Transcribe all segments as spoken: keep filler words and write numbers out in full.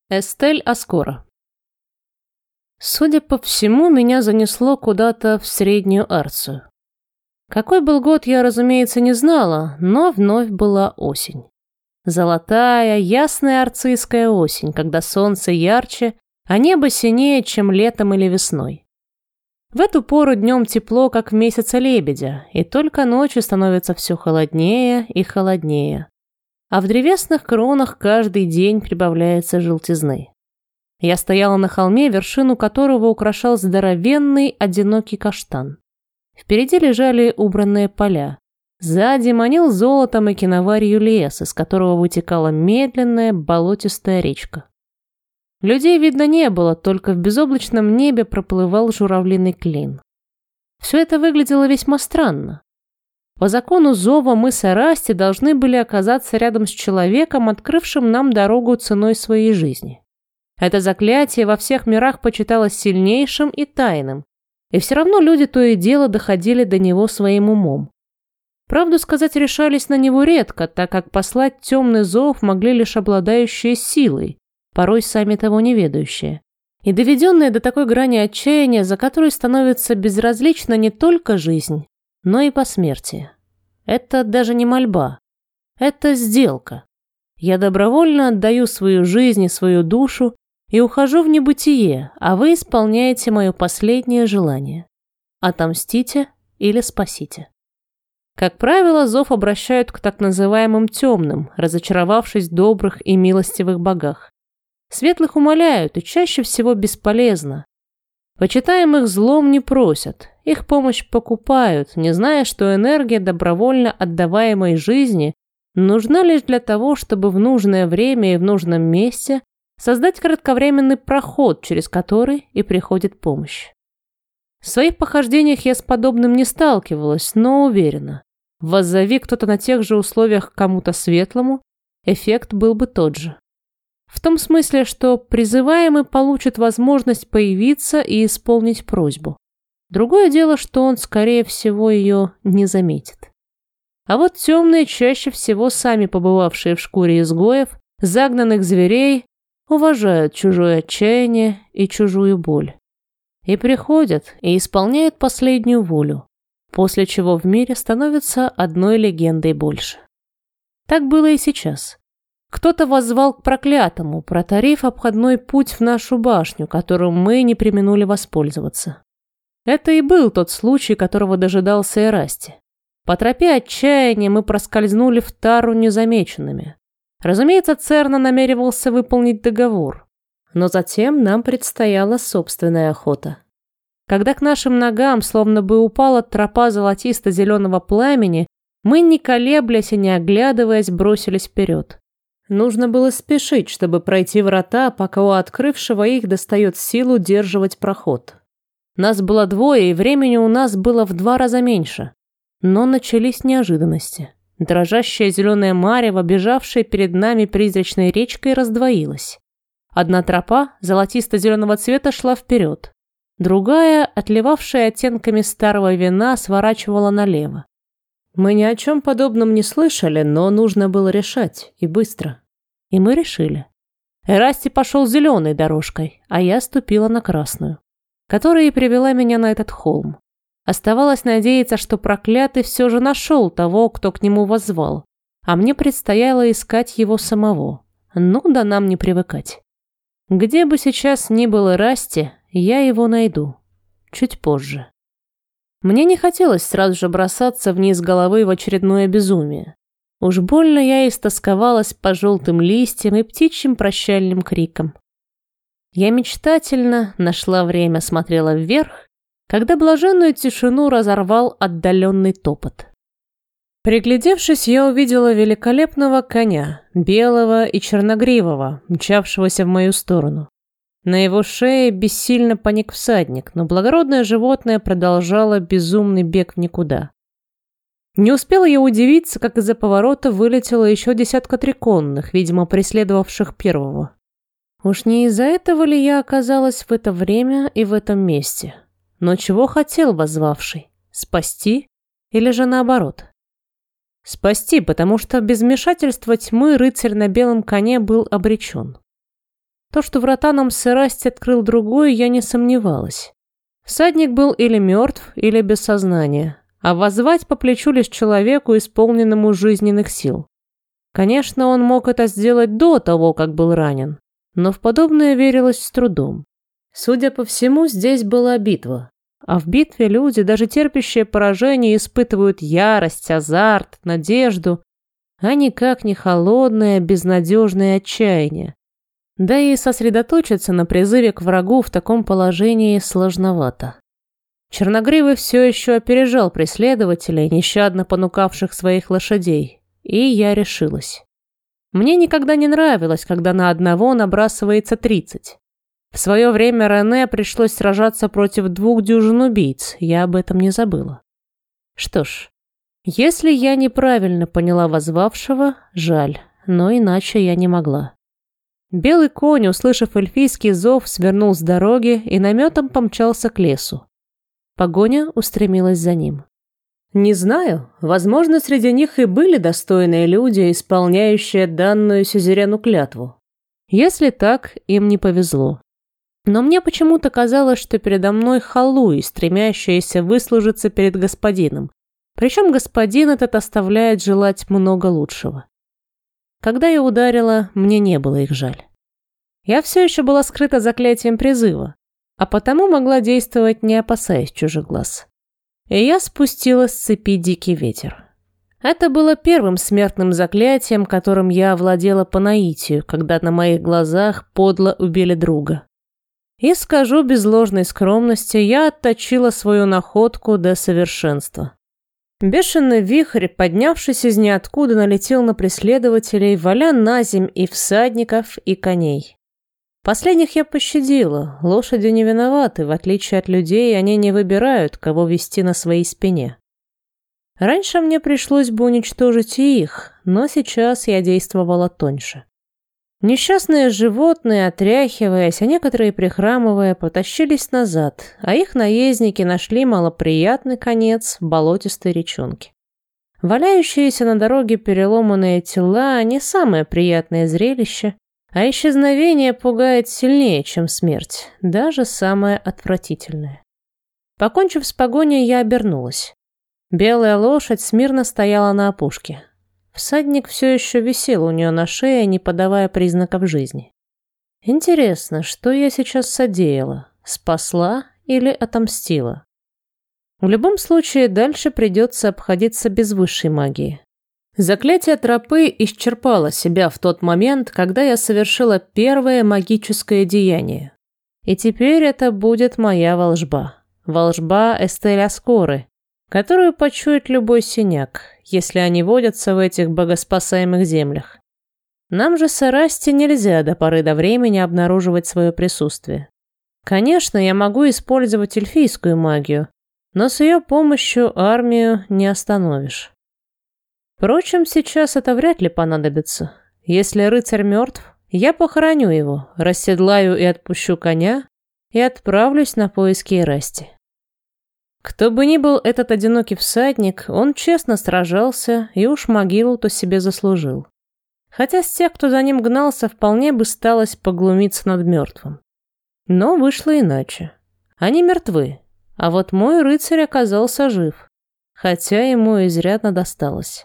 Эстель Аскора. Судя по всему, меня занесло куда-то в Среднюю Арцию. Какой был год, я, разумеется, не знала, но вновь была осень. Золотая, ясная арцийская осень, когда солнце ярче, а небо синее, чем летом или весной. В эту пору днем тепло, как в месяце лебедя, и только ночью становится все холоднее и холоднее. А в древесных кронах каждый день прибавляется желтизны. Я стояла на холме, вершину которого украшал здоровенный одинокий каштан. Впереди лежали убранные поля. Сзади манил золотом и киноварью лес, из которого вытекала медленная болотистая речка. Людей видно не было, только в безоблачном небе проплывал журавлиный клин. Все это выглядело весьма странно. По закону зова мы с Эрасти должны были оказаться рядом с человеком, открывшим нам дорогу ценой своей жизни. Это заклятие во всех мирах почиталось сильнейшим и тайным, и все равно люди то и дело доходили до него своим умом. Правду сказать, решались на него редко, так как послать темный зов могли лишь обладающие силой, порой сами того не ведающие, и доведенные до такой грани отчаяния, за которой становится безразлична не только жизнь, но и посмертие. Это даже не мольба. Это сделка. Я добровольно отдаю свою жизнь и свою душу и ухожу в небытие, а вы исполняете мое последнее желание. Отомстите или спасите. Как правило, зов обращают к так называемым темным, разочаровавшись в добрых и милостивых богах. Светлых умоляют, и чаще всего бесполезно. Почитаемых злом не просят, их помощь покупают, не зная, что энергия добровольно отдаваемой жизни нужна лишь для того, чтобы в нужное время и в нужном месте создать кратковременный проход, через который и приходит помощь. В своих похождениях я с подобным не сталкивалась, но уверена, воззови кто-то на тех же условиях кому-то светлому, эффект был бы тот же. В том смысле, что призываемый получит возможность появиться и исполнить просьбу. Другое дело, что он, скорее всего, ее не заметит. А вот темные, чаще всего сами побывавшие в шкуре изгоев, загнанных зверей, уважают чужое отчаяние и чужую боль. И приходят, и исполняют последнюю волю, после чего в мире становится одной легендой больше. Так было и сейчас. Кто-то воззвал к проклятому, протарив обходной путь в нашу башню, которым мы не преминули воспользоваться. Это и был тот случай, которого дожидался Эрасти. По тропе отчаяния мы проскользнули в Тару незамеченными. Разумеется, Церна намеревался выполнить договор, но затем нам предстояла собственная охота. Когда к нашим ногам словно бы упала тропа золотисто-зеленого пламени, мы, не колеблясь и не оглядываясь, бросились вперед. Нужно было спешить, чтобы пройти врата, пока у открывшего их достает сил удерживать проход. Нас было двое, и времени у нас было в два раза меньше. Но начались неожиданности. Дрожащая зеленая марево, бежавшая перед нами призрачной речкой, раздвоилась. Одна тропа золотисто-зеленого цвета шла вперед. Другая, отливавшая оттенками старого вина, сворачивала налево. Мы ни о чем подобном не слышали, но нужно было решать, и быстро. И мы решили. Эрасти пошел зеленой дорожкой, а я ступила на красную, которая и привела меня на этот холм. Оставалось надеяться, что проклятый все же нашел того, кто к нему воззвал, а мне предстояло искать его самого. Ну да нам не привыкать. Где бы сейчас ни был Эрасти, я его найду. Чуть позже. Мне не хотелось сразу же бросаться вниз головы в очередное безумие. Уж больно я истосковалась по желтым листьям и птичьим прощальным крикам. Я мечтательно нашла время, смотрела вверх, когда блаженную тишину разорвал отдаленный топот. Приглядевшись, я увидела великолепного коня, белого и черногривого, мчавшегося в мою сторону. На его шее бессильно поник всадник, но благородное животное продолжало безумный бег в никуда. Не успела я удивиться, как из-за поворота вылетело еще десятка триконных, видимо, преследовавших первого. Уж не из-за этого ли я оказалась в это время и в этом месте? Но чего хотел воззвавший? Спасти? Или же наоборот? Спасти, потому что без вмешательства тьмы рыцарь на белом коне был обречен. То, что врата нам с Эрасти открыл другой, я не сомневалась. Всадник был или мертв, или без сознания, а воззвать по плечу лишь человеку, исполненному жизненных сил. Конечно, он мог это сделать до того, как был ранен, но в подобное верилось с трудом. Судя по всему, здесь была битва. А в битве люди, даже терпящие поражение, испытывают ярость, азарт, надежду, а никак не холодное, безнадежное отчаяние. Да и сосредоточиться на призыве к врагу в таком положении сложновато. Черногривый все еще опережал преследователей, нещадно понукавших своих лошадей, и я решилась. Мне никогда не нравилось, когда на одного набрасывается тридцать. В свое время Рене пришлось сражаться против двух дюжин убийц, я об этом не забыла. Что ж, если я неправильно поняла воззвавшего, жаль, но иначе я не могла. Белый конь, услышав эльфийский зов, свернул с дороги и наметом помчался к лесу. Погоня устремилась за ним. Не знаю, возможно, среди них и были достойные люди, исполняющие данную сюзерену клятву. Если так, им не повезло. Но мне почему-то казалось, что передо мной халуи, стремящиеся выслужиться перед господином. Причем господин этот оставляет желать много лучшего. Когда я ударила, мне не было их жаль. Я все еще была скрыта заклятием призыва, а потому могла действовать, не опасаясь чужих глаз. И я спустила с цепи дикий ветер. Это было первым смертным заклятием, которым я овладела по наитию, когда на моих глазах подло убили друга. И скажу без ложной скромности, я отточила свою находку до совершенства. Бешеный вихрь, поднявшись из ниоткуда, налетел на преследователей, валя на земь и всадников, и коней. Последних я пощадила, лошади не виноваты, в отличие от людей, они не выбирают, кого вести на своей спине. Раньше мне пришлось бы уничтожить и их, но сейчас я действовала тоньше. Несчастные животные, отряхиваясь, а некоторые прихрамывая, потащились назад, а их наездники нашли малоприятный конец в болотистой речонке. Валяющиеся на дороге переломанные тела – не самое приятное зрелище, а исчезновение пугает сильнее, чем смерть, даже самое отвратительное. Покончив с погоней, я обернулась. Белая лошадь смирно стояла на опушке. Всадник все еще висел у нее на шее, не подавая признаков жизни. Интересно, что я сейчас содеяла? Спасла или отомстила? В любом случае, дальше придется обходиться без высшей магии. Заклятие тропы исчерпало себя в тот момент, когда я совершила первое магическое деяние. И теперь это будет моя волжба. Волжба Эстель Аскоры, которую почует любой синяк, если они водятся в этих богоспасаемых землях. Нам же с Эрасти нельзя до поры до времени обнаруживать свое присутствие. Конечно, я могу использовать эльфийскую магию, но с ее помощью армию не остановишь. Впрочем, сейчас это вряд ли понадобится. Если рыцарь мертв, я похороню его, расседлаю и отпущу коня и отправлюсь на поиски Эрасти. Кто бы ни был этот одинокий всадник, он честно сражался и уж могилу-то себе заслужил. Хотя с тех, кто за ним гнался, вполне бы сталось поглумиться над мертвым. Но вышло иначе. Они мертвы, а вот мой рыцарь оказался жив, хотя ему изрядно досталось.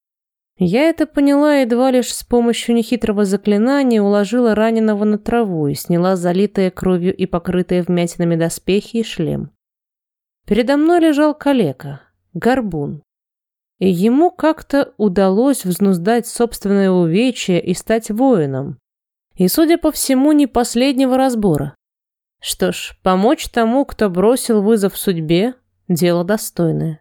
Я это поняла едва лишь с помощью нехитрого заклинания, уложила раненого на траву и сняла залитые кровью и покрытые вмятинами доспехи и шлем. Передо мной лежал калека, горбун, и ему как-то удалось взнуздать собственное увечье и стать воином, и, судя по всему, не последнего разбора. Что ж, помочь тому, кто бросил вызов судьбе, дело достойное.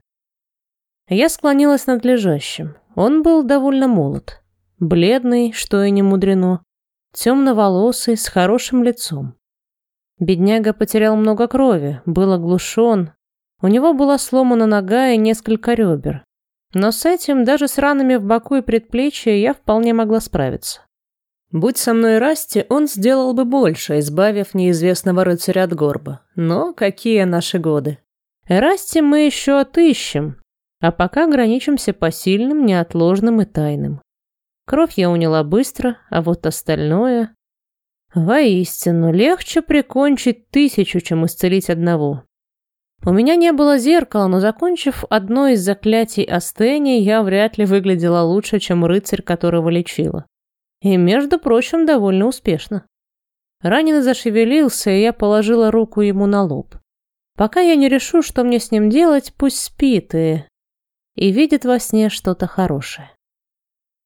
Я склонилась над лежащим. Он был довольно молод, бледный, что и не мудрено, темноволосый, с хорошим лицом. Бедняга потерял много крови, был оглушен. У него была сломана нога и несколько ребер. Но с этим, даже с ранами в боку и предплечье, я вполне могла справиться. Будь со мной Расти, он сделал бы больше, избавив неизвестного рыцаря от горба. Но какие наши годы. Расти мы еще отыщем, а пока ограничимся посильным, неотложным и тайным. Кровь я уняла быстро, а вот остальное... Воистину, легче прикончить тысячу, чем исцелить одного. У меня не было зеркала, но, закончив одно из заклятий Астени, я вряд ли выглядела лучше, чем рыцарь, которого лечила. И, между прочим, довольно успешно. Раненый зашевелился, и я положила руку ему на лоб. Пока я не решу, что мне с ним делать, пусть спит и... и видит во сне что-то хорошее.